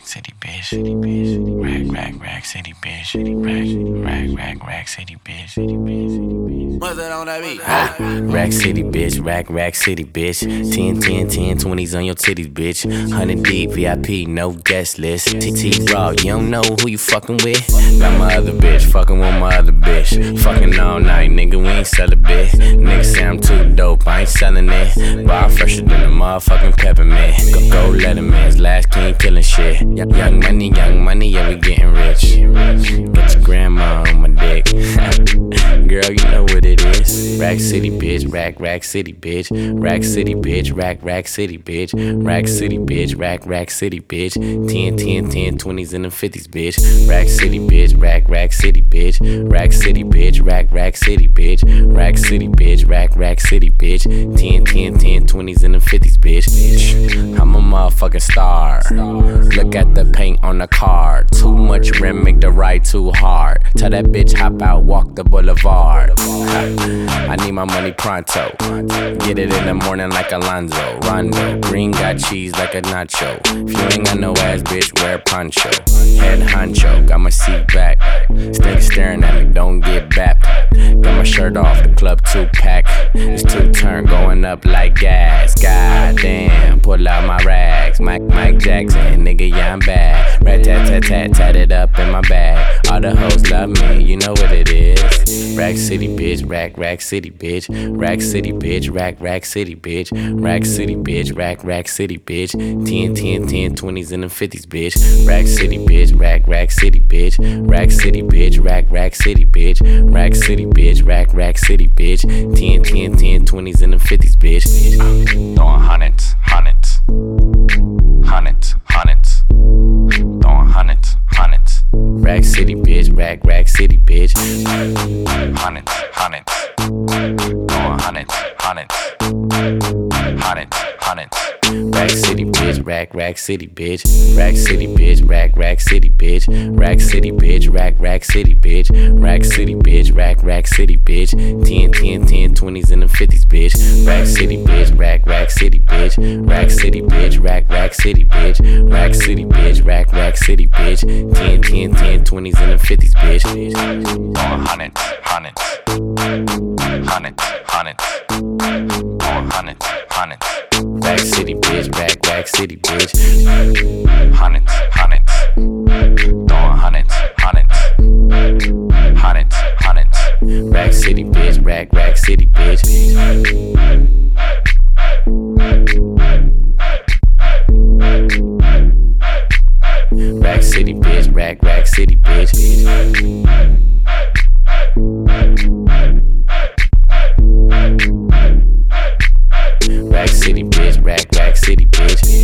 city, bitch. Rack city, bitch. Rack city, bitch. What's that on that beat? Rack city, bitch. Rack city, bitch. 10, 20s on your titties, bitch. 100 deep, VIP, no guest list. TT Raw, you don't know who you fucking with. Got my other bitch, fucking with my other bitch. Fucking all night, nigga, we ain't sell a bit. Nigga say I'm too dope, I ain't selling it. Bar fresher than a motherfucking peppermint. Go Letterman's last king killing shit. Young money, yeah, we getting rich. Got your grandma on my dick. Girl, you know what it is. Rack city, bitch. Rack city, bitch. Rack city, bitch. Rack city, bitch. Rack city, bitch. Rack city, bitch. 10, 20s and the 50s, bitch. Rack city, bitch. Rack city, bitch. Rack city, bitch. Rack city, bitch. Rack city, bitch. Rack city, bitch. 10, 20s and the 50s, bitch. I'm a motherfucking star. Look at the paint on the car. Too much rim, make the ride too hard. Tell that bitch hop out, walk the boulevard. I need my money pronto. Get it in the morning like Alonzo. Rondo, green got cheese like a nacho. If you ain't got no ass, bitch, wear a poncho. Head honcho, got my seat back. Nigga staring at me, don't get back. Got my shirt off, the club 2-pack. It's 2-turn going up like gas. Goddamn, pull out my rags. Mike Jackson, nigga, yeah, I'm bad. Rat-tat-tat-tat, tatted up in my bag. All the hoes love me, you know what it is. Rack city, bitch. Rack city, bitch. Rack city, bitch. Rack city, bitch. Rack city, bitch. Rack city, bitch. 10, 20s and the 50s, bitch. Rack city, bitch. Rack city, bitch. Rack city, bitch. Rack city, bitch. Rack city, bitch. Rack city, bitch. 10, 20s and the 50s, bitch. Throwing hundreds. Throwing hundreds. Rack city, bitch. Rack city, bitch. Hundreds. Throwing hundreds. Rack city, bitch. Rack city, bitch. Rack city, bitch. Rack city, bitch. Rack city, bitch. Rack city, bitch. Rack city, bitch. Rack city, bitch. 10, 20s and the 50s, bitch. Rack city, bitch. Rack city, bitch. Rack city, bitch. Rack city, bitch. Rack city, bitch. Rack city, bitch. 10, 20s and the 50s, bitch. Throwing hundreds. Throwing hundreds. Rack city, bitch. Rack city, bitch. Hundreds. Throwing hundreds. Rack city, bitch. Rack city, bitch. Rack city, bitch. Rack city, bitch. Rack city, bitch. Rack city, bitch.